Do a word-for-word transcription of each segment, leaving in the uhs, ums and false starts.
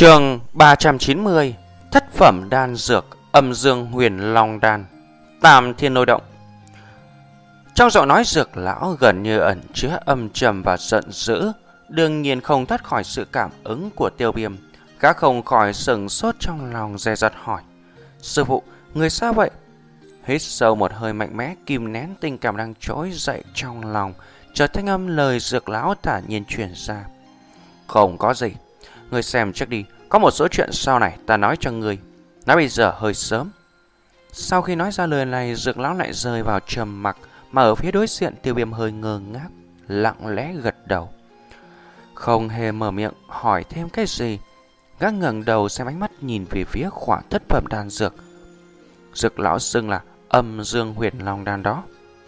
Chương ba trăm chín mươi. Thất phẩm đan dược Âm Dương Huyền Long Đan. Tam Thiên Lôi Động. Trong giọng nói dược lão gần như ẩn chứa âm trầm và giận dữ, đương nhiên không thoát khỏi sự cảm ứng của Tiêu Viêm. Gã không khỏi sừng sốt trong lòng, dè dặt hỏi: "Sư phụ, người sao vậy?" Hít sâu một hơi mạnh mẽ, kìm nén tình cảm đang trỗi dậy trong lòng, chợt thanh âm lời dược lão thản nhiên truyền ra: "Không có gì. Ngươi xem trước đi, có một số chuyện sau này ta nói cho ngươi. Nói bây giờ hơi sớm." Sau khi nói ra lời này, dược lão lại rơi vào trầm mặc, mà ở phía đối diện Tiêu Viêm hơi ngơ ngác, lặng lẽ gật đầu, không hề mở miệng hỏi thêm cái gì. Gã ngẩng đầu xem, ánh mắt nhìn về phía khỏa thất phẩm đan dược dược lão xưng là Âm Dương Huyền Long Đan đó.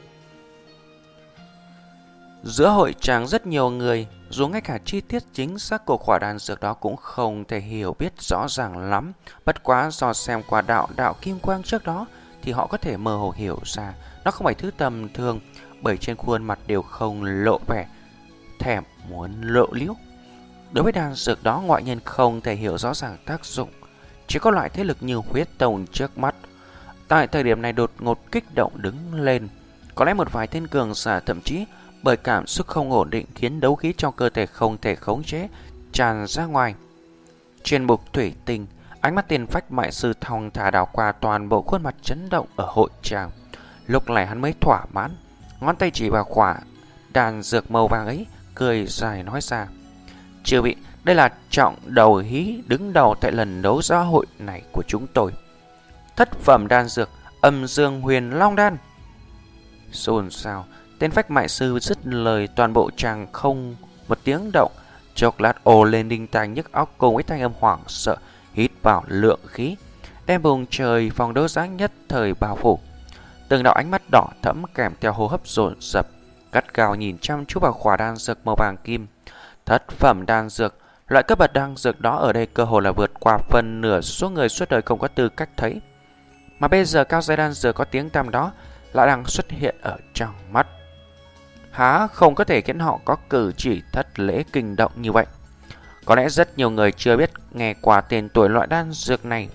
Giữa hội tràng rất nhiều người, dù ngay cả chi tiết chính xác của khỏa đan dược đó cũng không thể hiểu biết rõ ràng lắm. Bất quá do xem qua đạo đạo kim quang trước đó thì họ có thể mơ hồ hiểu ra nó không phải thứ tầm thường, bởi trên khuôn mặt đều không lộ vẻ thèm muốn lộ liễu. Đối với đan dược đó, ngoại nhân không thể hiểu rõ ràng tác dụng, chỉ có loại thế lực như huyết tông trước mắt tại thời điểm này đột ngột kích động đứng lên. Có lẽ một vài tên cường giả thậm chí bởi cảm xúc không ổn định khiến đấu khí trong cơ thể không thể khống chế, tràn ra ngoài. Trên bục thủy tinh, ánh mắt tiền phách mại sư thong thả đảo qua toàn bộ khuôn mặt chấn động ở hội tràng. Lúc này hắn mới thỏa mãn, ngón tay chỉ vào khỏa đan dược màu vàng ấy, cười dài nói ra: "Chư vị, đây là trọng đầu hí đứng đầu tại lần đấu giá hội này của chúng tôi. Thất phẩm đan dược Âm Dương Huyền Long Đan." Xôn xao, tên phách mại sư dứt lời, toàn bộ chàng không một tiếng động, chốc lát ồ lên đinh tai nhức óc, cùng với thanh âm hoảng sợ hít vào lượng khí, đem vùng trời phòng đấu giá nhất thời bao phủ. Từng đạo ánh mắt đỏ thẫm kèm theo hô hấp dồn dập, gắt gao nhìn chăm chú vào khỏa đan dược màu vàng kim. Thất phẩm đan dược, loại cấp bậc đan dược đó ở đây cơ hồ là vượt qua phần nửa số người suốt đời không có tư cách thấy, mà bây giờ cao giai đan dược có tiếng tăm đó lại đang xuất hiện ở trong mắt, há không có thể khiến họ có cử chỉ thất lễ kinh động như vậy. Có lẽ rất nhiều người chưa biết nghe qua tên tuổi loại đan dược này.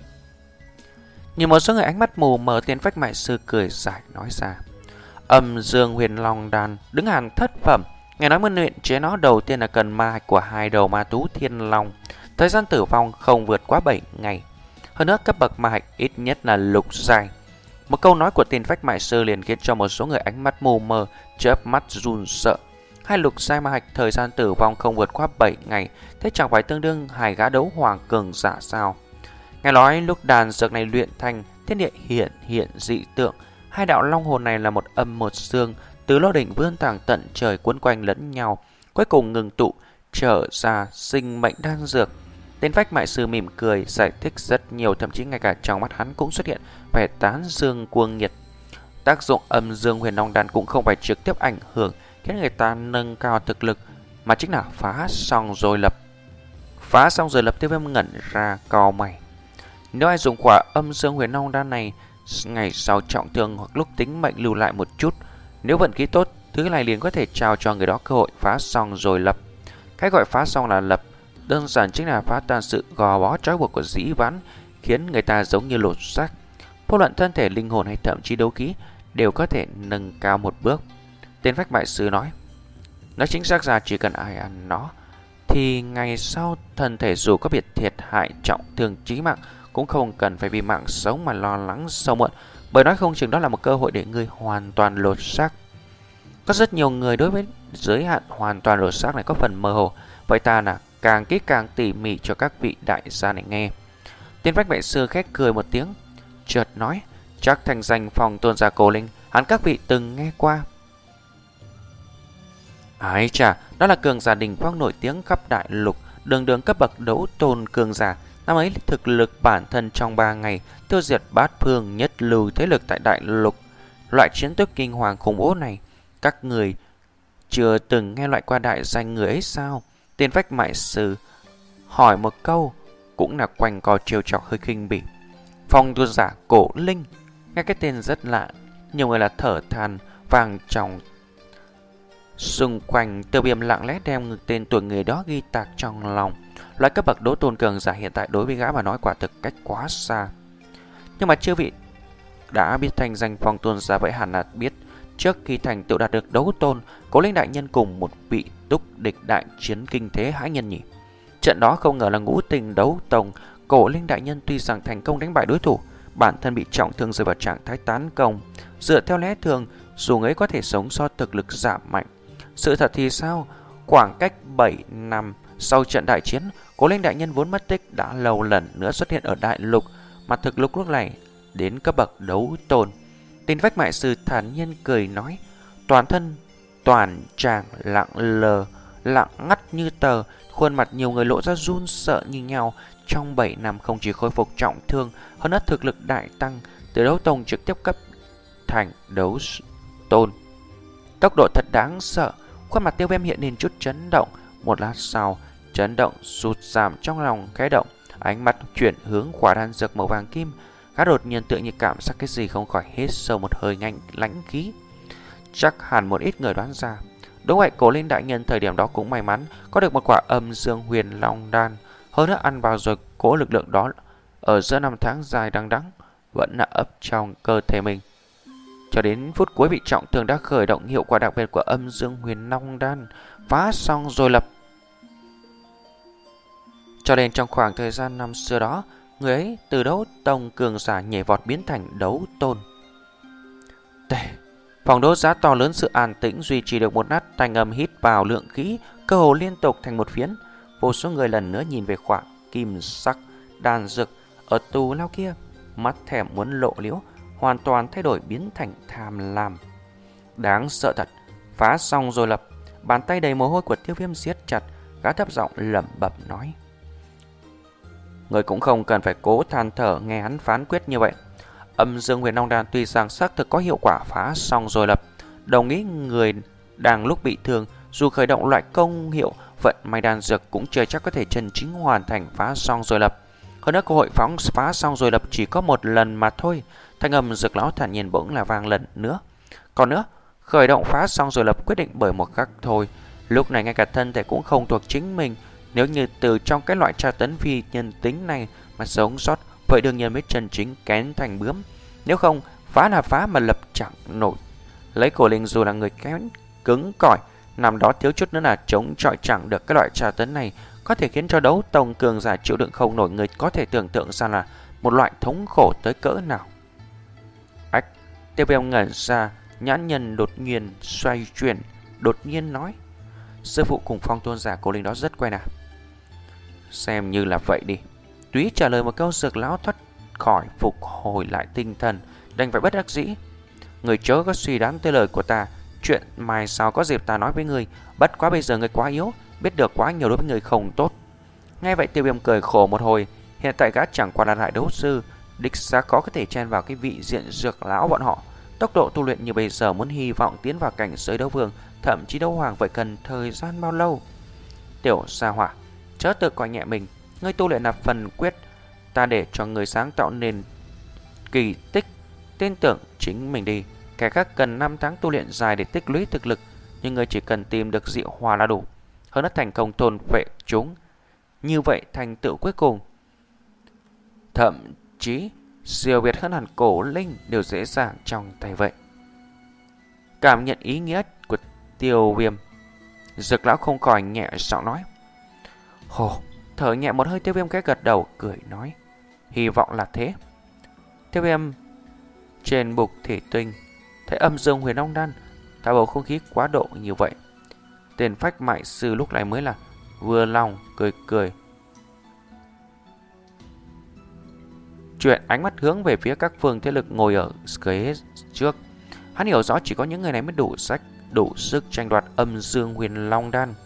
Nhìn một số người ánh mắt mù mờ, tên phách mại sư cười giải nói ra: "Âm Dương Huyền Long Đan đứng hàng thất phẩm. Nghe nói muốn luyện chế nó đầu tiên là cần ma hạch của hai đầu ma thú thiên long, thời gian tử vong không vượt quá bảy ngày. Hơn nữa cấp bậc ma hạch ít nhất là lục giai." Một câu nói của tên phách mại sư liền khiến cho một số người ánh mắt mù mờ chớp mắt run sợ. Hai lục giai ma hạch, thời gian tử vong không vượt qua bảy ngày, thế chẳng phải tương đương hai gã đấu hoàng cường giả sao? Nghe nói lúc đàn dược này luyện thành, thiên địa hiện hiện dị tượng, hai đạo long hồn này là một âm một dương, từ lô đỉnh vươn thẳng tận trời, quấn quanh lẫn nhau, cuối cùng ngừng tụ trở ra sinh mệnh đan dược. Tên phách mại sư mỉm cười giải thích rất nhiều, thậm chí ngay cả trong mắt hắn cũng xuất hiện vẻ tán dương cuồng nhiệt. Tác dụng Âm Dương Huyền Long Đan cũng không phải trực tiếp ảnh hưởng khiến người ta nâng cao thực lực, mà chính là phá xong rồi lập. Phá xong rồi lập, Tiêu Viêm ngẩn ra cau mày. Nếu ai dùng quả Âm Dương Huyền Long Đan này ngày sau trọng thương hoặc lúc tính mệnh lưu lại một chút, nếu vận khí tốt, thứ này liền có thể trao cho người đó cơ hội phá xong rồi lập. Cái gọi phá xong là lập, đơn giản chính là phá tan sự gò bó trói buộc của dĩ vãng, khiến người ta giống như lột xác. Vô luận thân thể, linh hồn hay thậm chí đấu khí đều có thể nâng cao một bước. Tên phách mại sư nói: "Nói chính xác ra, chỉ cần ai ăn nó thì ngày sau thân thể dù có bị thiệt hại trọng thương chí mạng cũng không cần phải vì mạng sống mà lo lắng sâu muộn, bởi nói không chừng đó là một cơ hội để ngươi hoàn toàn lột xác." Có rất nhiều người đối với giới hạn hoàn toàn lột xác này có phần mơ hồ, vậy ta là càng kỹ càng tỉ mỉ cho các vị đại gia này nghe. Tên phách mại sư khét cười một tiếng, chợt nói: "Chắc thành danh Phong Tôn Giả Cổ Linh, hắn các vị từng nghe qua." Ái chà, đó là cường giả đỉnh phong nổi tiếng khắp đại lục, đường đường cấp bậc đấu tôn cường giả. Năm ấy thực lực bản thân trong ba ngày tiêu diệt bát phương nhất lưu thế lực tại đại lục. Loại chiến tích kinh hoàng khủng bố này, các người chưa từng nghe loại qua đại danh người ấy sao? Tên phách mại sư hỏi một câu, cũng là quanh co trêu chọc hơi khinh bỉ. Phong Tôn Giả Cổ Linh, nghe cái tên rất lạ, nhiều người là thở than vang trong. Xung quanh, Tiêu Viêm lặng lẽ đem tên tuổi người đó ghi tạc trong lòng. Loại cấp bậc đấu tôn cường giả hiện tại đối với gã mà nói quả thực cách quá xa. Nhưng mà chư vị đã biết thành danh Phong tôn giả vậy hẳn là biết trước khi thành tựu đạt được đấu tôn, Cố Linh đại nhân cùng một vị túc địch đại chiến kinh thế hãi nhân nhỉ. Trận đó không ngờ là ngũ tình đấu tông. Cố Linh đại nhân tuy rằng thành công đánh bại đối thủ, bản thân bị trọng thương rơi vào trạng thái tán công. Dựa theo lẽ thường, dù ấy có thể sống do thực lực giảm mạnh. Sự thật thì sao? Khoảng cách bảy năm sau trận đại chiến, Cố Linh đại nhân vốn mất tích đã lâu lần nữa xuất hiện ở đại lục, mà thực lực lúc này đến cấp bậc đấu tôn. Tên Vách Mại Sư thản nhiên cười nói, toàn thân toàn tràng lặng lờ, lặng ngắt như tờ, khuôn mặt nhiều người lộ ra run sợ như nhau. Trong bảy năm không chỉ khôi phục trọng thương, hơn nữa thực lực đại tăng, từ đấu tông trực tiếp cấp thành đấu tôn. Tốc độ thật đáng sợ. Khuôn mặt Tiêu Viêm hiện lên chút chấn động. Một lát sau, chấn động sụt giảm trong lòng khẽ động, ánh mắt chuyển hướng quả đan dược màu vàng kim. Gã đột nhiên tự như cảm giác cái gì không khỏi hít sâu một hơi nhanh lãnh khí. Chắc hẳn một ít người đoán ra. Đúng vậy, Cố Linh đại nhân thời điểm đó cũng may mắn có được một quả âm dương huyền long đan. Hơn nữa ăn vào rồi, cố lực lượng đó ở giữa năm tháng dài đằng đẵng vẫn là ấp trong cơ thể mình. Cho đến phút cuối bị trọng thương đã khởi động hiệu quả đặc biệt của âm dương huyền long đan, phá xong rồi lập. Cho nên trong khoảng thời gian năm xưa đó, người ấy từ đấu tông cường giả nhảy vọt biến thành đấu tôn. Tề, phòng đấu giá to lớn, sự an tĩnh duy trì được một lát, thanh âm hít vào lượng khí cơ hồ liên tục thành một phiến. Vô số người lần nữa nhìn về khoảng kim sắc đan dược ở tù lao kia, mắt thèm muốn lộ liễu, hoàn toàn thay đổi biến thành tham lam. Đáng sợ thật. Phá xong rồi lập. Bàn tay đầy mồ hôi của Tiêu Viêm siết chặt, gã thấp giọng lẩm bẩm nói, người cũng không cần phải cố than thở nghe hắn phán quyết như vậy. Âm dương huyền long đan tuy rằng xác thực có hiệu quả phá xong rồi lập, đồng ý người đang lúc bị thương, dù khởi động loại công hiệu vận may đan dược cũng chưa chắc có thể chân chính hoàn thành phá xong rồi lập. Hơn nữa cơ hội phóng phá xong rồi lập chỉ có một lần mà thôi. Thanh âm Dược lão thản nhiên bỗng là vang lần nữa. Còn nữa, khởi động phá xong rồi lập quyết định bởi một khắc thôi. Lúc này ngay cả thân thể cũng không thuộc chính mình. Nếu như từ trong cái loại tra tấn phi nhân tính này mà sống sót, vậy đương nhiên mới chân chính kén thành bướm. Nếu không, phá là phá mà lập chẳng nổi. Lấy Cổ Linh dù là người kén cứng cỏi, nằm đó thiếu chút nữa là chống chọi chẳng được cái loại tra tấn này, có thể khiến cho đấu tông cường giả chịu đựng không nổi. Người có thể tưởng tượng ra là một loại thống khổ tới cỡ nào. Ách, Tiêu Viêm ngẩn ra, nhãn nhân đột nhiên xoay chuyển, đột nhiên nói, sư phụ cùng Phong tôn giả Cổ Linh đó rất quen à? Xem như là vậy đi. Túy trả lời một câu, Dược lão thoát khỏi phục hồi lại tinh thần, đành phải bất đắc dĩ. Người chớ có suy đoán tới lời của ta, chuyện mai sau có dịp ta nói với người. Bất quá bây giờ người quá yếu, biết được quá nhiều đối với người không tốt. Nghe vậy Tiêu Viêm cười khổ một hồi. Hiện tại gã chẳng qua là đại đấu sư, đích xác khó có thể chen vào cái vị diện Dược lão bọn họ. Tốc độ tu luyện như bây giờ, muốn hy vọng tiến vào cảnh giới đấu vương, thậm chí đấu hoàng, vậy cần thời gian bao lâu? Tiểu Sa Hỏa, chớ tự coi nhẹ mình. Ngươi tu luyện là phần quyết, ta để cho người sáng tạo nên kỳ tích. Tin tưởng chính mình đi. Kẻ khác cần năm tháng tu luyện dài để tích lũy thực lực, nhưng ngươi chỉ cần tìm được diệu hòa là đủ. Hơn nữa thành công thôn vệ chúng, như vậy thành tựu cuối cùng thậm chí siêu việt hơn hẳn Cổ Linh đều dễ dàng trong tay vậy. Cảm nhận ý nghĩa của Tiêu Viêm, Dược lão không khỏi nhẹ giọng nói. Hồ, thở nhẹ một hơi, Tiêu Viêm cái gật đầu cười nói, hy vọng là thế. Tiêu Viêm trên bục thủy tinh thấy âm dương huyền long đan, tạo bầu không khí quá độ như vậy. Tên Phách Mại Sư lúc này mới là vừa lòng cười cười, chuyển ánh mắt hướng về phía các phương thế lực ngồi ở ghế trước. Hắn hiểu rõ chỉ có những người này mới đủ sách, đủ sức tranh đoạt âm dương huyền long đan.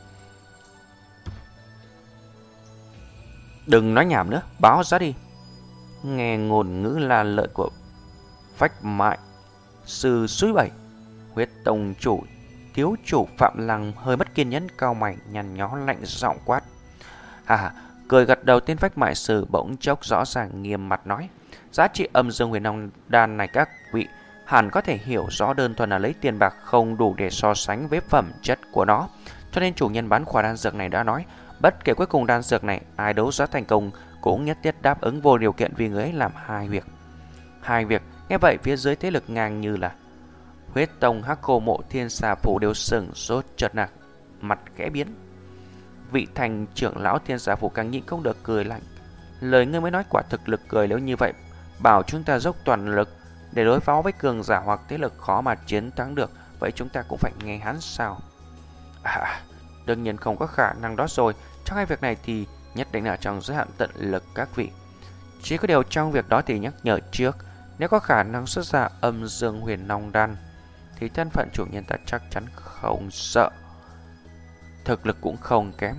Đừng nói nhảm nữa, báo giá đi. Nghe ngôn ngữ là lợi của Phách Mại Sư suối bảy, Huyết Tông chủ thiếu chủ Phạm Lăng hơi mất kiên nhẫn, cao mày nhăn nhó lạnh giọng quát. Hà cười gật đầu, tên Phách Mại Sư bỗng chốc rõ ràng nghiêm mặt nói, giá trị âm dương huyền long đan này các vị hẳn có thể hiểu rõ, đơn thuần là lấy tiền bạc không đủ để so sánh với phẩm chất của nó. Cho nên chủ nhân bán khỏa đan dược này đã nói, Bất kể cuối cùng đan dược này ai đấu giá thành công cũng nhất thiết đáp ứng vô điều kiện vì người ấy làm hai việc. Hai việc, nghe vậy phía dưới thế lực ngang như là Huyết Tông, Hắc Cô Mộ, Thiên Xà Phủ đều sừng sốt chợt nạc, mặt khẽ biến. Vị thành trưởng lão Thiên Xà Phủ càng nhịn không được cười lạnh. Lời ngươi mới nói quả thực lực cười, nếu như vậy bảo chúng ta dốc toàn lực để đối phó với cường giả hoặc thế lực khó mà chiến thắng được, vậy chúng ta cũng phải nghe hắn sao? À, đương nhiên không có khả năng đó rồi. Trong hai việc này thì nhất định là trong giới hạn tận lực các vị. Chỉ có điều trong việc đó thì nhắc nhở trước, nếu có khả năng xuất ra âm dương huyền long đan thì thân phận chủ nhân ta chắc chắn không sợ, thực lực cũng không kém.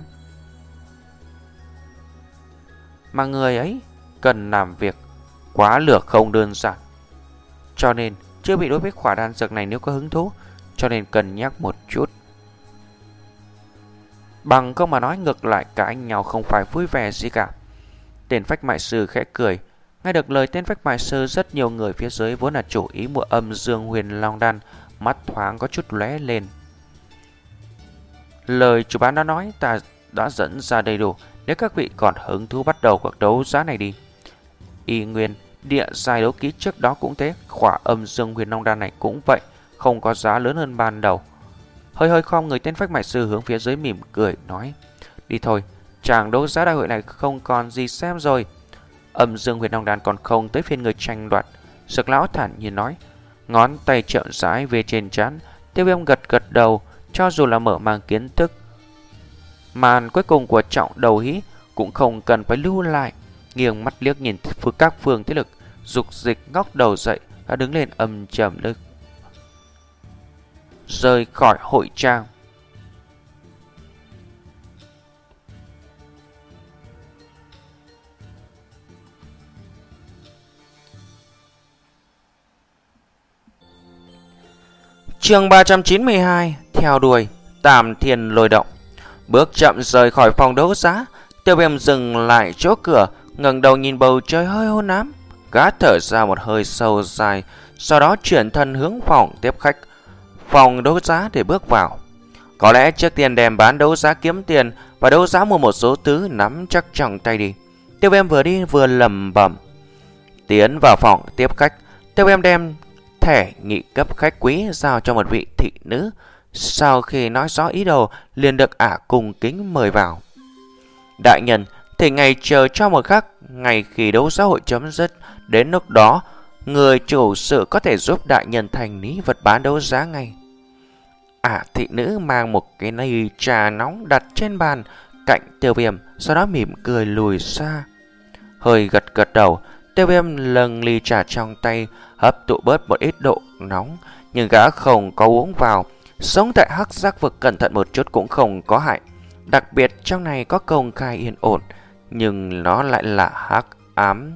Mà người ấy cần làm việc quá lược không đơn giản, cho nên chưa bị đối với khỏa đan dược này nếu có hứng thú, cho nên cần nhắc một chút. Bằng không mà nói ngược lại cả anh nhau không phải vui vẻ gì cả. Tên phách mại sư khẽ cười. Nghe được lời tên phách mại sư, rất nhiều người phía dưới vốn là chủ ý mua âm dương huyền long đan mắt thoáng có chút lóe lên. Lời chủ bán đã nói ta đã dẫn ra đầy đủ, nếu các vị còn hứng thú bắt đầu cuộc đấu giá này đi. Y nguyên địa giai đấu ký trước đó cũng thế, khỏa âm dương huyền long đan này cũng vậy, không có giá lớn hơn ban đầu. Hơi hơi khom người, tên phách mại sư hướng phía dưới mỉm cười nói: đi thôi, chàng đấu giá đại hội này không còn gì xem rồi. Âm dương huyền long đan còn không tới phiên người tranh đoạt. Sực lão thản nhiên nói, ngón tay chậm rãi về trên trán. Tiêu Viêm gật gật đầu, cho dù là mở mang kiến thức, màn cuối cùng của trọng đầu hí cũng không cần phải lưu lại. Nghiêng mắt liếc nhìn các phương thế lực, dục dịch ngóc đầu dậy, đã đứng lên âm trầm lực rời khỏi hội trang. Chương ba trăm chín mươi hai, theo đuổi Tam Thiên Lôi Động. Bước chậm rời khỏi phòng đấu giá, Tiêu Viêm dừng lại chỗ cửa, ngẩng đầu nhìn bầu trời hơi hôn ám, gã thở ra một hơi sâu dài, sau đó chuyển thân hướng phòng tiếp khách, phòng đấu giá để bước vào. Có lẽ trước tiên đem bán đấu giá kiếm tiền và đấu giá mua một số thứ nắm chắc trong tay đi. Tiêu Viêm vừa đi vừa lẩm bẩm. Tiến vào phòng tiếp khách, Tiêu Viêm đem thẻ nghị cấp khách quý giao cho một vị thị nữ. Sau khi nói rõ ý đồ, liền được ả cung kính mời vào. Đại nhân, thì ngày chờ cho một khắc, ngày khi đấu giá hội chấm dứt, đến lúc đó người chủ sự có thể giúp đại nhân thành lý vật bán đấu giá ngay. Ả thị nữ mang một cái ly trà nóng đặt trên bàn cạnh Tiêu Viêm, sau đó mỉm cười lùi xa. Hơi gật gật đầu, Tiêu Viêm lâng ly trà trong tay, hấp tụ bớt một ít độ nóng, nhưng gã không có uống vào. Sống tại hắc giác vực cẩn thận một chút cũng không có hại. Đặc biệt trong này có công khai yên ổn, nhưng nó lại là hắc ám,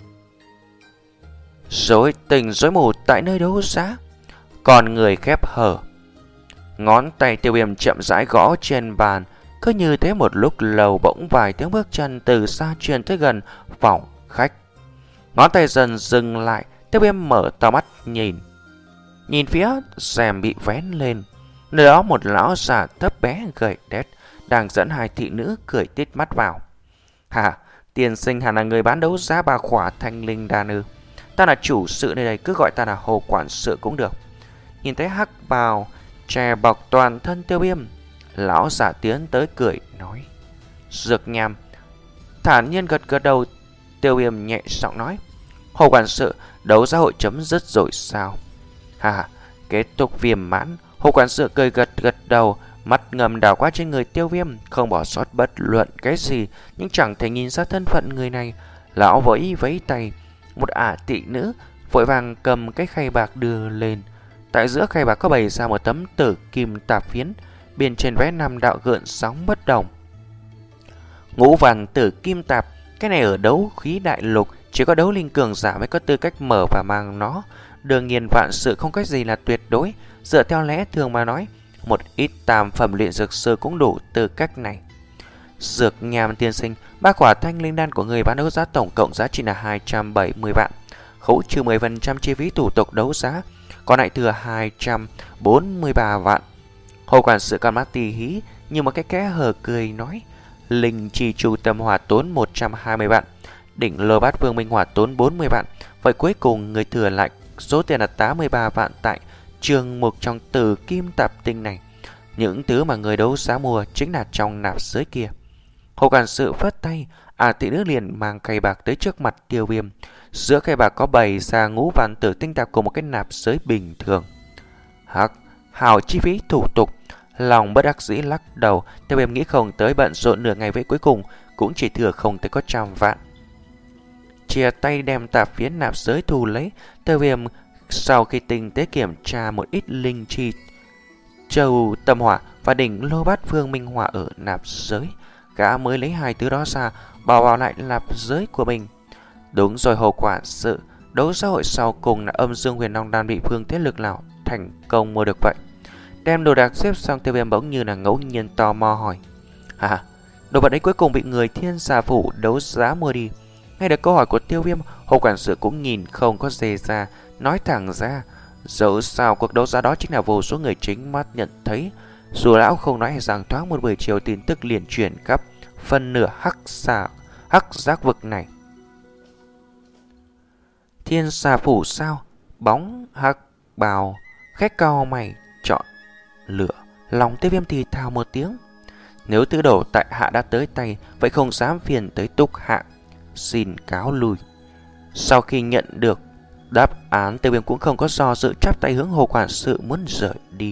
rối tình rối mù tại nơi đấu giá. Còn người khép hở. Ngón tay Tiêu Viêm chậm rãi gõ trên bàn. Cứ như thế một lúc lâu, bỗng vài tiếng bước chân từ xa truyền tới gần phòng khách. Ngón tay dần dừng lại. Tiêu Viêm mở to mắt nhìn. Nhìn phía rèm bị vén lên, nơi đó một lão già thấp bé gầy đét đang dẫn hai thị nữ cười tít mắt vào. Hà, tiên sinh hẳn là người bán đấu giá bà khỏa thanh linh đan ư? Ta là chủ sự nơi đây, cứ gọi ta là Hồ quản sự cũng được. Nhìn thấy hắc bào che bọc toàn thân Tiêu Viêm, lão giả tiến tới cười nói. Dược nham thản nhiên gật gật đầu. Tiêu Viêm nhẹ giọng nói, Hồ quản sự, đấu giá hội chấm dứt rồi sao? Hà, kết thúc viêm mãn. Hồ quản sự cười gật gật đầu, mắt ngầm đảo qua trên người Tiêu Viêm, không bỏ sót bất luận cái gì, nhưng chẳng thể nhìn ra thân phận người này. Lão vẫy vẫy tay, một ả thị nữ vội vàng cầm cái khay bạc đưa lên. Tại giữa khay bạc có bày ra một tấm tử kim tạp phiến, bên trên vẽ năm đạo gợn sóng bất đồng. Ngũ vàng tử kim tạp, cái này ở đấu khí đại lục chỉ có đấu linh cường giả mới có tư cách mở và mang nó. Đương nhiên vạn sự không có gì là tuyệt đối. Dựa theo lẽ thường mà nói, một ít tam phẩm luyện dược sư cũng đủ tư cách này. Dược nham tiên sinh, ba quả thanh linh đan của người bán đấu giá tổng cộng giá trị là hai trăm bảy mươi vạn, khấu trừ mười phần trăm chi phí thủ tục đấu giá, còn lại thừa hai trăm bốn mươi ba vạn. Hồ quản sự con mắt tì hí như một cái kẽ hở cười nói, Linh chi chu tâm hỏa tốn một trăm hai mươi vạn, đỉnh lô bát vương minh hỏa tốn bốn mươi vạn. Vậy cuối cùng người thừa lại số tiền là tám mươi ba vạn tại chương mục trong tử kim tạp tinh này. Những thứ mà người đấu giá mua chính là trong nạp giới kia. Hồ quản sự phất tay, à thị nữ liền mang khay bạc tới trước mặt Tiêu Viêm. Giữa khay bạc có bày ra ngũ vạn tử tinh tạp của một cái nạp giới bình thường. Hắc, hào chi phí thủ tục. Lòng bất đắc dĩ lắc đầu. Tiêu Viêm nghĩ không tới bận rộn nửa ngày, vậy cuối cùng cũng chỉ thừa không tới có trăm vạn. Chia tay đem tạp phiến nạp giới thu lấy. Tiêu Viêm sau khi tinh tế kiểm tra một ít linh chi châu tâm hỏa và đỉnh lô bát vương minh hỏa ở nạp giới, gã mới lấy hai thứ đó ra bảo vào lại nạp giới của mình. Đúng rồi Hồ quản sự, đấu giá hội sau cùng là âm dương huyền long đan bị phương thế lực nào thành công mua được vậy? Đem đồ đạc xếp xong, Tiêu Viêm bỗng như là ngẫu nhiên tò mò hỏi: À, đồ vật ấy cuối cùng bị người Thiên Xà Phủ đấu giá mua đi. Nghe được câu hỏi của Tiêu Viêm, Hồ quản sự cũng nhìn không có dè ra, nói thẳng ra: Dẫu sao cuộc đấu giá đó chính là vô số người chính mắt nhận thấy. Dù lão không nói rằng thoáng một buổi chiều tin tức liền truyền khắp phân nửa hắc xà hắc giác vực này. Thiên Xà Phủ sao? Bóng hắc bào khách cao mày chọn lửa. Lòng Tiêu Viêm thì thào một tiếng. Nếu thứ đồ tại hạ đã tới tay, vậy không dám phiền tới Túc hạ, xin cáo lui. Sau khi nhận được đáp án, Tiêu Viêm cũng không có do dự, chắp tay hướng Hồ quản sự muốn rời đi.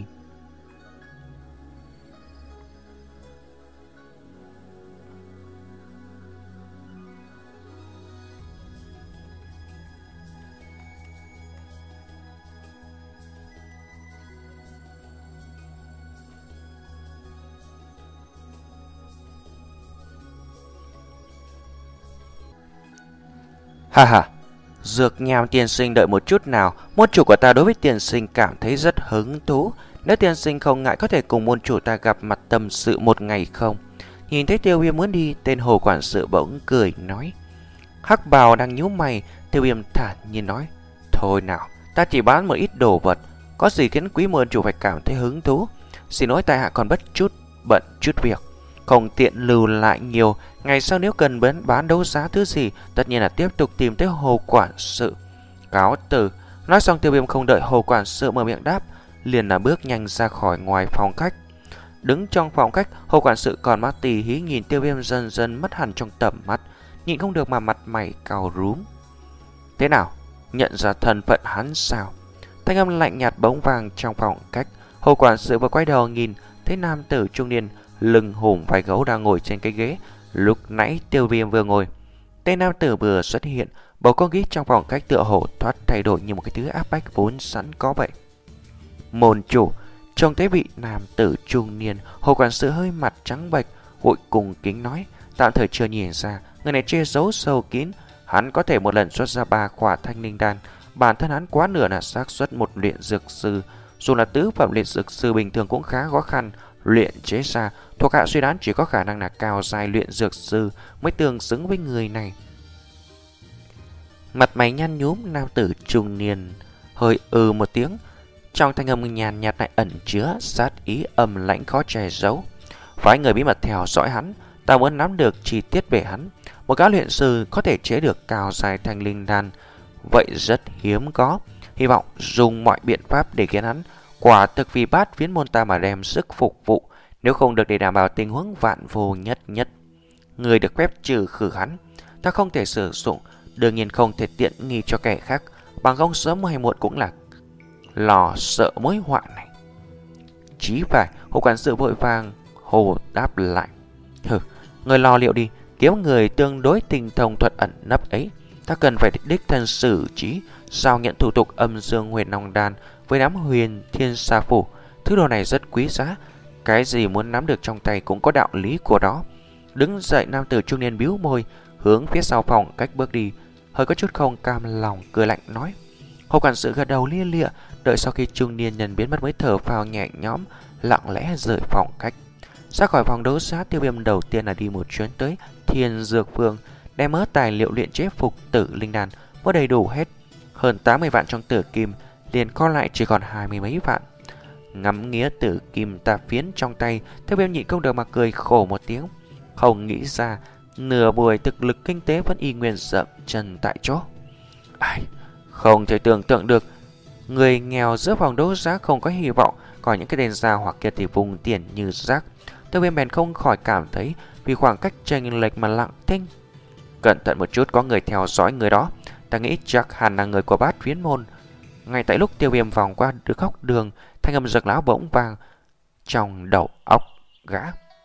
Ha ha, Dược Nham tiên sinh đợi một chút nào, môn chủ của ta đối với tiên sinh cảm thấy rất hứng thú. Nếu tiên sinh không ngại có thể cùng môn chủ ta gặp mặt tâm sự một ngày không? Nhìn thấy Tiêu Viêm muốn đi, tên Hồ quản sự bỗng cười nói. Hắc bào đang nhíu mày, Tiêu Viêm thản nhiên nói: Thôi nào, ta chỉ bán một ít đồ vật, có gì khiến quý môn chủ phải cảm thấy hứng thú? Xin lỗi tại hạ còn bất chút bận chút việc, không tiện lưu lại nhiều. Ngày sau nếu cần bán, bán đấu giá thứ gì, tất nhiên là tiếp tục tìm tới Hồ quản sự. Cáo từ. Nói xong, Tiêu Viêm không đợi Hồ quản sự mở miệng đáp, liền là bước nhanh ra khỏi ngoài phòng khách. Đứng trong phòng khách, Hồ quản sự còn mắt tì hí nhìn Tiêu Viêm dần dần mất hẳn trong tầm mắt, nhịn không được mà mặt mày cau rúm. Thế nào? Nhận ra thân phận hắn sao? Thanh âm lạnh nhạt bỗng vang trong phòng khách. Hồ quản sự vừa quay đầu nhìn thấy nam tử trung niên lưng hùm vai gấu đang ngồi trên cái ghế lúc nãy Tiêu Viêm vừa ngồi. Tên nam tử vừa xuất hiện, bầu không khí trong phòng khách tựa hồ thoát thay đổi như một cái thứ áp bách vốn sẵn có vậy. Môn chủ, trông thấy vị nam tử trung niên, Hồ quản sự hơi mặt trắng bệch, vội cùng kính nói, tạm thời chưa nhìn ra người này che giấu sâu kín. Hắn có thể một lần xuất ra ba khỏa thanh linh đan, bản thân hắn quá nửa là xác suất một luyện dược sư, dù là tứ phẩm luyện dược sư bình thường cũng khá khó khăn luyện chế ra. Thuộc hạ suy đoán chỉ có khả năng là cao giai luyện dược sư mới tương xứng với người này. Mặt mày nhăn nhúm, nam tử trung niên hơi ừ một tiếng, trong thanh âm nhàn nhạt lại ẩn chứa sát ý âm lãnh khó che giấu. Phái người bí mật theo dõi hắn, ta muốn nắm được chi tiết về hắn. Một gã luyện sư có thể chế được cao giai thanh linh đan, vậy rất hiếm có. Hy vọng dùng mọi biện pháp để khiến hắn quả thực vì bát phiến môn ta mà đem sức phục vụ. Nếu không được để đảm bảo tình huống vạn vô nhất nhất, người được phép trừ khử hắn, ta không thể sử dụng. Đương nhiên không thể tiện nghi cho kẻ khác, bằng không sớm hay muộn cũng là lò sợ mối họa này. Chí phải. Hồ quản sự vội vàng hồ đáp lại. Hừ, người lo liệu đi, kiếm người tương đối tinh thông thuật ẩn nấp ấy. Ta cần phải đích thân xử trí, giao nhận thủ tục âm dương huyền long đan với đám huyền Thiên Xà Phủ. Thứ đồ này rất quý giá, cái gì muốn nắm được trong tay cũng có đạo lý của đó. Đứng dậy, nam tử trung niên bĩu môi, hướng phía sau phòng cách bước đi, hơi có chút không cam lòng, cười lạnh nói. Hồ quản sự gật đầu lia lịa, đợi sau khi trung niên nhân biến mất mới thở phào nhẹ nhõm, lặng lẽ rời phòng khách. Ra khỏi phòng đấu giá, Tiêu Viêm đầu tiên là đi một chuyến tới Thiên Dược Vương, đem mớ tài liệu luyện chế phục tử linh đan mua đầy đủ hết. Hơn tám mươi vạn trong tử kim, liền còn lại chỉ còn hai mươi mấy vạn. Ngắm nghía tử kim tạp phiến trong tay, Tiêu Viêm nhịn không được mà cười khổ một tiếng. không nghĩ ra nửa buổi thực lực kinh tế vẫn y nguyên dậm chân tại chỗ. Ai, không thể tưởng tượng được, người nghèo giữa vòng đấu giá không có hy vọng, còn những cái tên gia hoặc kia thì vùng tiền như rác. Tiêu Viêm bèn không khỏi cảm thấy vì khoảng cách chênh lệch mà lặng thinh. Cẩn thận một chút, có người theo dõi người đó, ta nghĩ chắc hẳn là người của Bát Viễn Môn. Ngay tại lúc Tiêu Viêm vòng qua được góc đường, thanh âm Dược Lão bỗng vang trong đầu óc gã.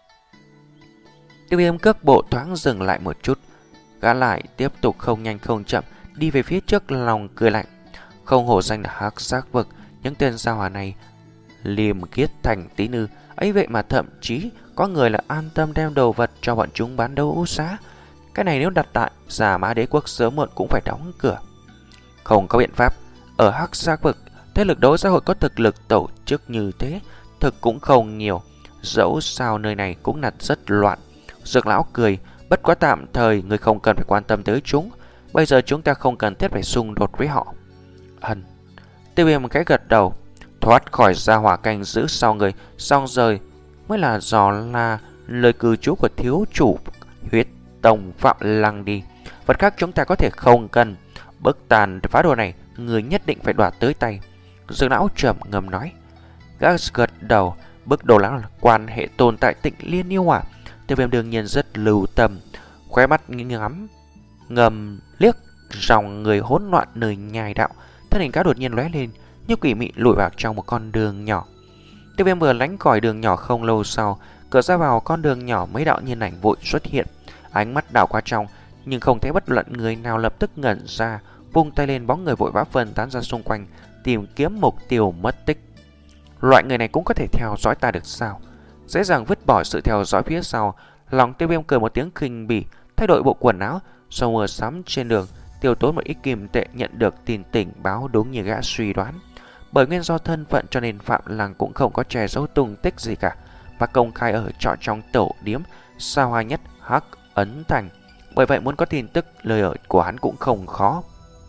Tiêu Viêm cước bộ thoáng dừng lại một chút, gã lại tiếp tục không nhanh không chậm đi về phía trước, lòng cười lạnh. Không hổ danh là Hắc Giác Vực, những tên gia hỏa này liềm khiết thành tí nư, ấy vậy mà thậm chí có người là an tâm đem đồ vật cho bọn chúng bán đấu giá. Cái này nếu đặt tại Giả Mã Đế Quốc sớm muộn cũng phải đóng cửa. Không có biện pháp, ở Hắc Giác Vực, thế lực đấu giá hội có thực lực tổ chức như thế thực cũng không nhiều, dẫu sao nơi này cũng là rất loạn. Dược Lão cười, bất quá tạm thời người không cần phải quan tâm tới chúng, bây giờ chúng ta không cần thiết phải xung đột với họ. Hân. Tiêu Viêm một cái gật đầu, thoát khỏi gia hỏa canh giữ sau người, xong rồi mới là dò la lời cư trú của thiếu chủ Huyết Tông Phạm Lăng đi. Vật khác chúng ta có thể không cần, bức tàn phá đồ này người nhất định phải đoạt tới tay. Dược Lão trầm ngâm nói. Gã gật đầu, bức đồ lão là quan hệ tồn tại Tịnh Liên yêu à? Tiêu Viêm đương nhiên rất lưu tâm, khóe mắt ngắm ngầm liếc dòng người hỗn loạn nơi nhai đạo. Thân hình cá đột nhiên lóe lên, như quỷ mị lùi vào trong một con đường nhỏ. Tiêu Viêm vừa lánh khỏi đường nhỏ không lâu sau, cửa ra vào con đường nhỏ mấy đạo nhân ảnh vội xuất hiện. Ánh mắt đảo qua trong, nhưng không thấy bất luận người nào, lập tức ngẩn ra, vung tay lên, bóng người vội vã phân tán ra xung quanh, tìm kiếm mục tiêu mất tích. Loại người này cũng có thể theo dõi ta được sao? Dễ dàng vứt bỏ sự theo dõi phía sau, lòng Tiêu Viêm cười một tiếng khinh bỉ, thay đổi bộ quần áo, sau mua sắm trên đường, tiêu tốn một ít kim tệ, nhận được tin tình báo đúng như gã suy đoán. Bởi nguyên do thân phận cho nên Phạm Lăng cũng không có che giấu tung tích gì cả, và công khai ở trọ trong tổ điếm sao hoa nhất Hắc Ấn Thành. Bởi vậy muốn có tin tức lời ở của hắn cũng không khó.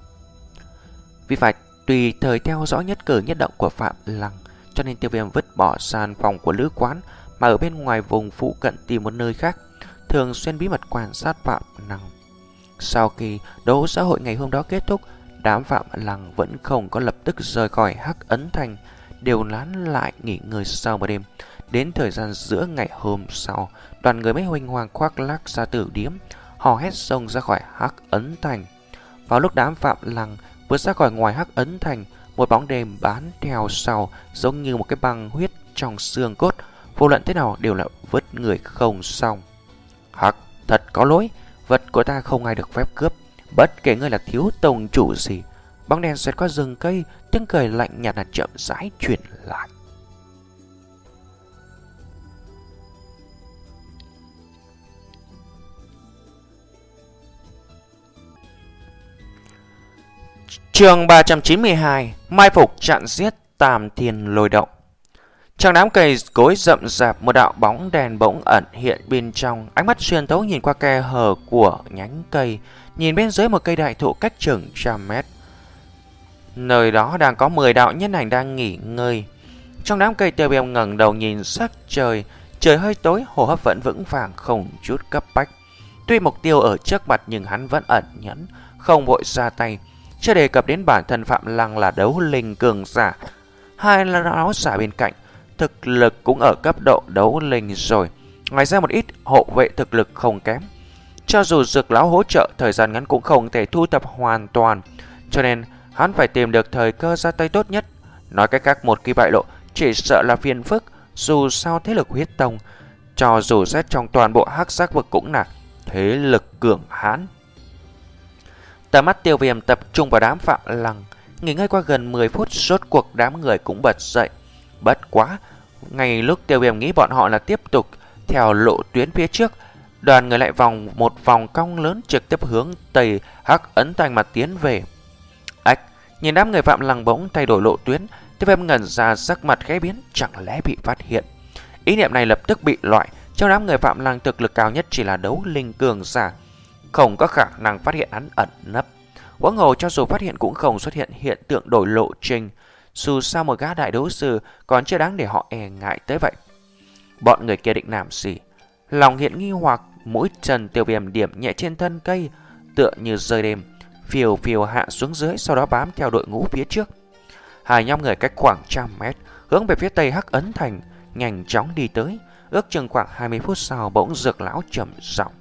Vì phải tùy thời theo dõi nhất cử nhất động của Phạm Lăng, cho nên Tiêu Viêm vứt bỏ sàn phòng của lữ quán, mà ở bên ngoài vùng phụ cận tìm một nơi khác, thường xuyên bí mật quan sát Phạm Lăng. Sau khi đấu xã hội ngày hôm đó kết thúc, đám Phạm Lăng vẫn không có lập tức rời khỏi Hắc Ấn Thành, đều lán lại nghỉ ngơi sau một đêm. Đến thời gian giữa ngày hôm sau, đoàn người mới huênh hoang khoác lác ra tử điếm, hò hét xông ra khỏi Hắc Ấn Thành. Vào lúc đám Phạm Lăng vừa ra khỏi ngoài Hắc Ấn Thành, một bóng đêm bám theo sau, giống như một cái băng huyết trong xương cốt, vô luận thế nào đều là vứt người không xong. Hắc, thật có lỗi, vật của ta không ai được phép cướp, bất kể ngươi là thiếu tông chủ gì. Bóng đen xoẹt qua rừng cây, tiếng cười lạnh nhạt là chậm rãi truyền lại. Chương ba trăm chín mươi hai, mai phục chặn giết Tam Thiên Lôi Động. Trong đám cây cối rậm rạp, một đạo bóng đèn bỗng ẩn hiện bên trong. Ánh mắt xuyên thấu nhìn qua khe hở của nhánh cây, nhìn bên dưới một cây đại thụ cách chừng trăm mét. Nơi đó đang có mười đạo nhân ảnh đang nghỉ ngơi. Trong đám cây, Tiêu Viêm ngẩng đầu nhìn sắc trời. Trời hơi tối, hô hấp vẫn vững vàng, không chút cấp bách. Tuy mục tiêu ở trước mặt nhưng hắn vẫn ẩn nhẫn, không vội ra tay. Chưa đề cập đến bản thân Phạm Lăng là đấu linh cường giả, hai là áo giả bên cạnh, thực lực cũng ở cấp độ đấu linh rồi. Ngoài ra một ít hộ vệ thực lực không kém. Cho dù Dược Lão hỗ trợ, thời gian ngắn cũng không thể thu thập hoàn toàn, cho nên hắn phải tìm được thời cơ ra tay tốt nhất. Nói cách khác, một khi bại lộ chỉ sợ là phiền phức. Dù sao thế lực Huyết Tông, cho dù xét trong toàn bộ Hắc Giác Vực, cũng là thế lực cường hãn. Tầm mắt Tiêu Viêm tập trung vào đám Phạm Lăng, nghỉ ngơi qua gần mười phút, rốt cuộc đám người cũng bật dậy. Bất quá, ngay lúc Tiêu Viêm nghĩ bọn họ là tiếp tục theo lộ tuyến phía trước, đoàn người lại vòng một vòng cong lớn trực tiếp hướng Tây Hắc Ấn Thành mà tiến về. Ách, nhìn đám người Phạm Lăng bỗng thay đổi lộ tuyến, Tiêu Viêm ngẩn ra, sắc mặt khẽ biến, chẳng lẽ bị phát hiện. Ý niệm này lập tức bị loại. Trong đám người Phạm Lăng, thực lực cao nhất chỉ là đấu linh cường giả, không có khả năng phát hiện hắn ẩn nấp. Huống hồ cho dù phát hiện cũng không xuất hiện hiện tượng đổi lộ trình. Dù sao một gã đại đấu sư còn chưa đáng để họ e ngại tới vậy. Bọn người kia định làm gì? Lòng hiện nghi hoặc, Mũi chân Tiêu Viêm điểm nhẹ trên thân cây, tựa như rơi đêm, phiêu phiêu hạ xuống dưới, sau đó bám theo đội ngũ phía trước. Hai nhóm người cách khoảng trăm mét, hướng về phía tây Hắc Ấn Thành, nhanh chóng đi tới. Ước chừng khoảng hai mươi phút sau, bỗng Dược lão trầm giọng: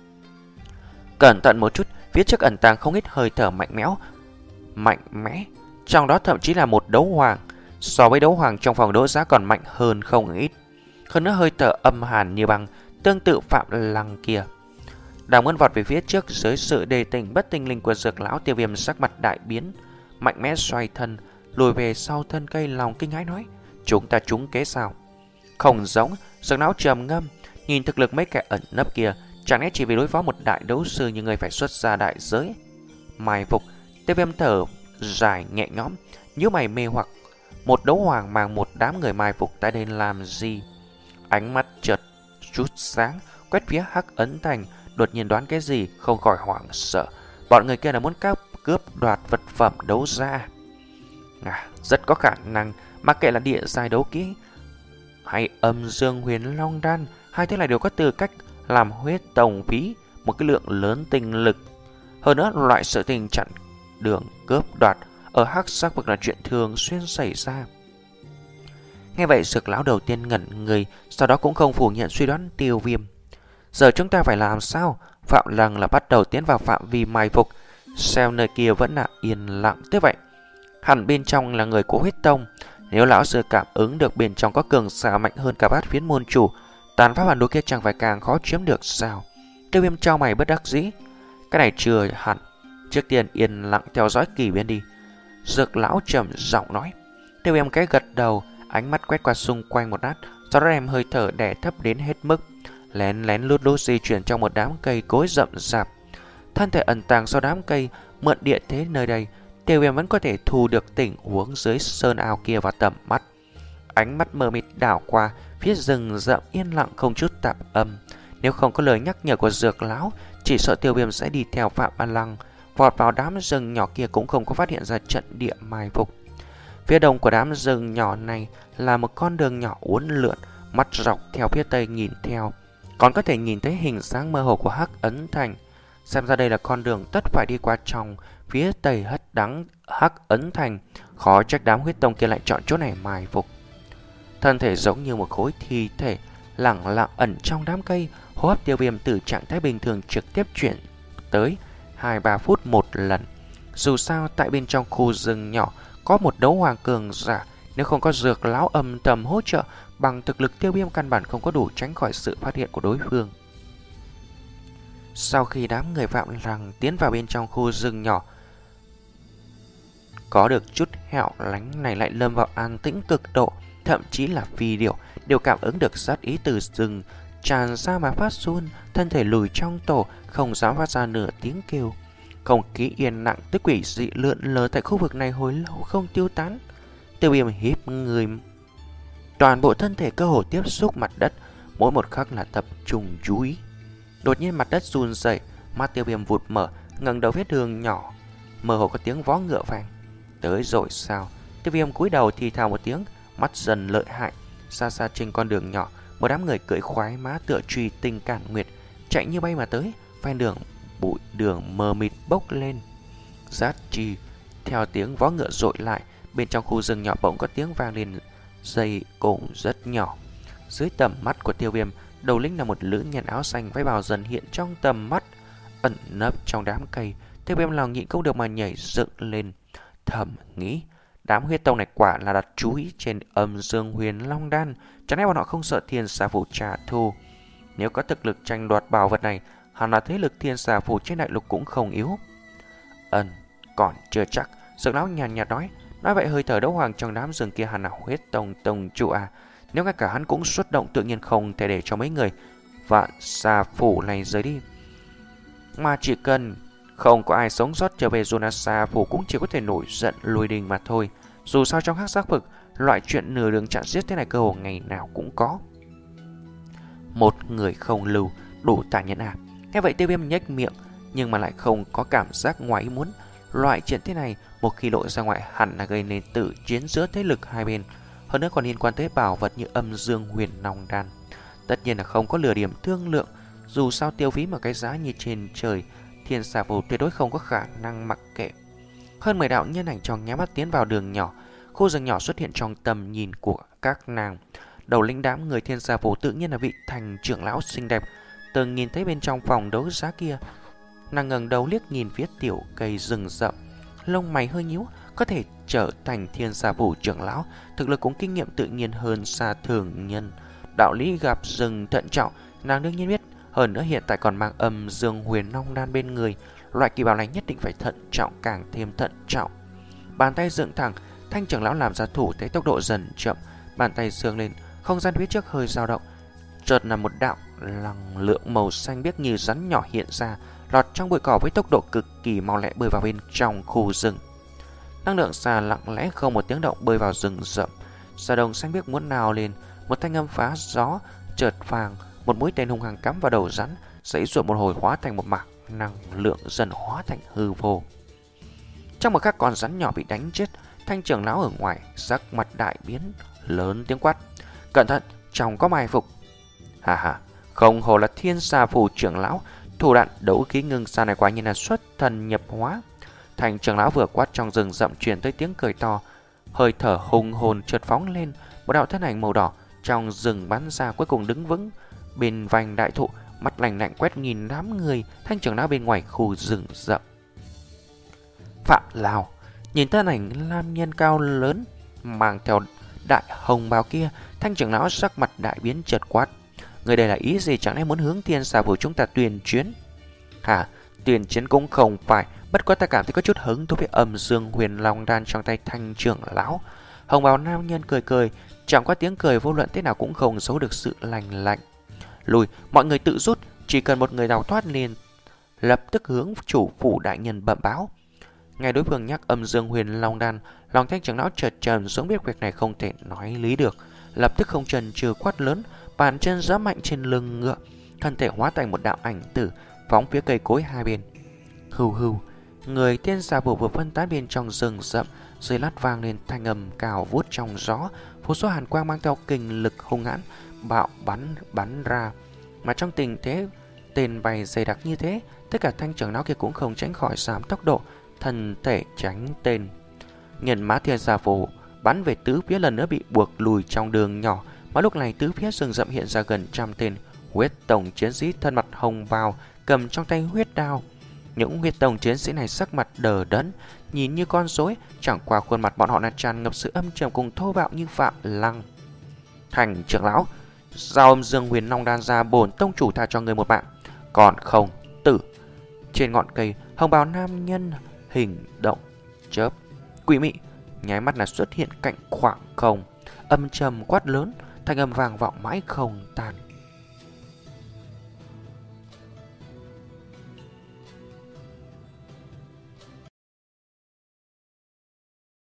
cẩn thận một chút, phía trước ẩn tàng không ít hơi thở mạnh mẽo, mạnh mẽ, trong đó thậm chí là một đấu hoàng. So với đấu hoàng trong phòng đấu giá còn mạnh hơn không ít. Hơn nữa hơi thở âm hàn như băng, tương tự Phạm Lăng kia. Đang muốn vọt về phía trước, dưới sự đề tỉnh bất tinh linh của Dược lão, Tiêu Viêm sắc mặt đại biến, mạnh mẽ xoay thân, lùi về sau thân cây, lòng kinh hãi nói: chúng ta trúng kế sao? Không giống. Dược lão trầm ngâm, nhìn thực lực mấy kẻ ẩn nấp kia, chẳng lẽ chỉ vì đối phó một đại đấu sư như người phải xuất ra đại giới? Mai phục. Tiêu Viêm thở dài nhẹ nhõm, nhíu mày mê hoặc. Một đấu hoàng mang một đám người mai phục tại đây làm gì? Ánh mắt chợt chút sáng, quét phía Hắc Ấn Thành, đột nhiên đoán cái gì, không khỏi hoảng sợ. Bọn người kia là muốn cướp cướp đoạt vật phẩm đấu giá. À, rất có khả năng, mặc kệ là địa giai đấu kỹ hay âm dương huyền long đan, hai thứ này đều có tư cách làm huyết tổng phí một cái lượng lớn tinh lực. Hơn nữa, loại sự tình chặn đường cướp đoạt ở Hắc Sắc vực là chuyện thường xuyên xảy ra. Nghe vậy, Dược lão đầu tiên ngẩn người, sau đó cũng không phủ nhận suy đoán Tiêu Viêm. Giờ chúng ta phải làm sao? Phạm Lăng là bắt đầu tiến vào phạm vi mai phục, xem nơi kia vẫn là yên lặng thế vậy. Hẳn bên trong là người của huyết tông. Nếu lão sư cảm ứng được bên trong có cường giả mạnh hơn cả bát phiến môn chủ, tàn pháp bản đồ kia chẳng phải càng khó chiếm được sao? Tiêu Viêm trao mày bất đắc dĩ. Cái này chưa hẳn. Trước tiên yên lặng theo dõi kỳ biến đi. Dược lão trầm giọng nói. Tiêu Viêm cái gật đầu, ánh mắt quét qua xung quanh một lát, sau đó đem hơi thở đè thấp đến hết mức, lén lén lút lút di chuyển trong một đám cây cối rậm rạp. Thân thể ẩn tàng sau đám cây, mượn địa thế nơi đây, Tiêu Viêm vẫn có thể thu được tình huống dưới sơn ao kia vào tầm mắt. Ánh mắt mờ mịt đảo qua phía rừng rậm yên lặng không chút tạp âm. Nếu không có lời nhắc nhở của Dược lão, chỉ sợ Tiêu Viêm sẽ đi theo Phạm Lăng vọt vào đám rừng nhỏ kia, cũng không có phát hiện ra trận địa mai phục. Phía đông của đám rừng nhỏ này là một con đường nhỏ uốn lượn, mắt dọc theo phía tây nhìn theo, còn có thể nhìn thấy hình dáng mơ hồ của Hắc Ấn Thành. Xem ra đây là con đường tất phải đi qua trong phía tây hất đắng Hắc Ấn Thành. Khó trách đám huyết tông kia lại chọn chỗ này mai phục. Thân thể giống như một khối thi thể lẳng lặng ẩn trong đám cây, hô hấp Tiêu Viêm từ trạng thái bình thường trực tiếp chuyển tới hai ba phút một lần. Dù sao tại bên trong khu rừng nhỏ có một đấu hoàng cường giả, nếu không có Dược lão âm thầm hỗ trợ, bằng thực lực Tiêu Viêm căn bản không có đủ tránh khỏi sự phát hiện của đối phương. Sau khi đám người Phạm Lăng tiến vào bên trong khu rừng nhỏ, có được chút hẻo lánh này lại lâm vào an tĩnh cực độ, thậm chí là phi điểu đều cảm ứng được sát ý từ rừng tràn ra mà phát run, thân thể lùi trong tổ, không dám phát ra nửa tiếng kêu. Không khí yên lặng tới quỷ dị lượn lờ tại khu vực này hồi lâu không tiêu tán. Tiêu Viêm híp người, toàn bộ thân thể cơ hồ tiếp xúc mặt đất, mỗi một khắc là tập trung chú ý. Đột nhiên mặt đất run rẩy, mắt Tiêu Viêm vụt mở, ngẩng đầu phía đường nhỏ, mơ hồ có tiếng vó ngựa vang. Tới rồi sao? Tiêu Viêm cúi đầu thì thào một tiếng, mắt dần lợi hại. Xa xa trên con đường nhỏ, một đám người cưỡi khoái mã tựa truy tinh cản nguyệt, chạy như bay mà tới. Ven đường bụi đường mờ mịt bốc lên. Rát chi, theo tiếng vó ngựa dội lại, bên trong khu rừng nhỏ bỗng có tiếng vang lên dây cồn rất nhỏ. Dưới tầm mắt của Tiêu Viêm, đầu lĩnh là một nữ nhân áo xanh váy bào dần hiện trong tầm mắt, ẩn nấp trong đám cây. Tiêu Viêm lòng nhịn không được mà nhảy dựng lên, thầm nghĩ, đám huyết tông này quả là đặt chú ý trên âm dương huyền long đan, chẳng lẽ bọn họ không sợ thiên xà phủ trả thù? Nếu có thực lực tranh đoạt bảo vật này, hẳn là thế lực thiên xà phủ trên đại lục cũng không yếu. Ừm, còn chưa chắc. Dược lão nhàn nhạt nói. Nói vậy hơi thở đấu hoàng trong đám rừng kia hẳn là huyết tông tông chủ à? Nếu ngay cả hắn cũng xuất động, tự nhiên không thể để cho mấy người vạn xà phủ này rời đi. Mà chỉ cần không có ai sống sót trở về zona xà phủ, cũng chỉ có thể nổi giận lùi đình mà thôi. Dù sao trong Hắc Sắc vực, loại chuyện nửa đường chặn giết thế này cơ hồ ngày nào cũng có. Một người không lưu, đủ tàn nhẫn à? Nghe vậy Tiêu Viêm nhếch miệng, nhưng mà lại không có cảm giác ngoài ý muốn. Loại chuyện thế này một khi lộ ra ngoài hẳn là gây nên tử chiến giữa thế lực hai bên, hơn nữa còn liên quan tới bảo vật như âm dương huyền long đan. Tất nhiên là không có lừa điểm thương lượng. Dù sao tiêu phí một cái giá như trên trời, Thiên Xà Phù tuyệt đối không có khả năng mặc kệ. Hơn mười đạo nhân ảnh trong nháy mắt tiến vào đường nhỏ. Khu rừng nhỏ xuất hiện trong tầm nhìn của các nàng. Đầu lĩnh đám người Thiên Xà Phù tự nhiên là vị thành trưởng lão xinh đẹp. Từng nhìn thấy bên trong phòng đấu giá kia, nàng ngẩng đầu liếc nhìn phía tiểu cây rừng rậm, lông mày hơi nhíu. Có thể trở thành Thiên Xà Phù trưởng lão, thực lực cũng kinh nghiệm tự nhiên hơn xa thường nhân. Đạo lý gặp rừng thận trọng, nàng đương nhiên biết. Hơn nữa hiện tại còn mang Âm Dương Huyền Long Đan bên người, loại kỳ bảo này nhất định phải thận trọng, càng thêm thận trọng. Bàn tay dựng thẳng, Thanh trưởng lão làm ra thủ thế, tốc độ dần chậm. Bàn tay giương lên, không gian phía trước hơi dao động. Chợt là một đạo năng lượng màu xanh biếc như rắn nhỏ hiện ra, lọt trong bụi cỏ với tốc độ cực kỳ mau lẹ bơi vào bên trong khu rừng. Năng lượng xà lặng lẽ không một tiếng động bơi vào rừng rậm. Xà đồng xanh biếc muốn nào lên, một thanh âm phá gió chợt vang, một mũi tên hung hăng cắm vào đầu rắn, giãy giụa một hồi hóa thành một mảng năng lượng dần hóa thành hư vô. Trong một khắc con rắn nhỏ bị đánh chết, Thanh trưởng lão ở ngoài sắc mặt đại biến, lớn tiếng quát: "Cẩn thận, trong có mai phục!" Hà hà, không hồ là Thiên Xà Phù trưởng lão, thủ đoạn đấu khí ngưng xa này quả nhiên là xuất thần nhập hóa. Thanh trưởng lão vừa quát, trong rừng rậm truyền tới tiếng cười to, hơi thở hùng hồn chợt phóng lên, một đạo thân ảnh màu đỏ trong rừng bắn ra, cuối cùng đứng vững bên vành đại thụ, mắt lạnh lạnh quét nhìn đám người Thanh trưởng lão bên ngoài khu rừng rậm. Phạm Lão nhìn thân ảnh nam nhân cao lớn mang theo đại hồng bào kia, Thanh trưởng lão sắc mặt đại biến chợt quát: "Người đây là ý gì? Chẳng lẽ muốn hướng Thiên Xà Phù chúng ta tuyên chiến?" "Hả? Tuyên chiến cũng không phải, bất quá ta cảm thấy có chút hứng thú với Âm Dương Huyền Long Đan trong tay Thanh trưởng lão." Hồng bào nam nhân cười cười, chẳng qua tiếng cười vô luận thế nào cũng không giấu được sự lạnh lạnh. "Lùi, mọi người tự rút, chỉ cần một người đào thoát liền lập tức hướng chủ phủ đại nhân bẩm báo." Nghe đối phương nhắc Âm Dương Huyền Long Đan, lòng Thanh trưởng lão chợt trầm xuống, biết việc này không thể nói lý được, lập tức không chần chừ quát lớn, bàn chân giẫm mạnh trên lưng ngựa, thân thể hóa thành một đạo ảnh tử phóng phía cây cối hai bên. Hưu hưu, người Thiên Xà Phù vừa phân tán bên trong rừng rậm, dưới lát vang lên thanh âm cao vút trong gió, vô số hàn quang mang theo kình lực hung hãn bạo bắn bắn ra. Mà trong tình thế tên bay dày đặc như thế, tất cả Thanh trưởng lão kia cũng không tránh khỏi giảm tốc độ, thân thể tránh tên. Nhân mã Thiên Xà Phù bắn về tứ phía lần nữa bị buộc lùi trong đường nhỏ, mà lúc này tứ phía rừng rậm hiện ra gần trăm tên huyết tổng chiến sĩ thân mặt hồng bào, cầm trong tay huyết đao. Những huyết tổng chiến sĩ này sắc mặt đờ đẫn, nhìn như con rối, chẳng qua khuôn mặt bọn họ là tràn ngập sự âm trầm cùng thô bạo như Phạm Lăng. "Thành trưởng lão, giao Âm Dương Huyền Long Đan ra, bổn tông chủ tha cho người một mạng, còn không tử." Trên ngọn cây, hồng bào nam nhân hình động chớp quỷ mị, nháy mắt là xuất hiện cạnh khoảng không, âm trầm quát lớn, thanh âm vang vọng mãi không tan.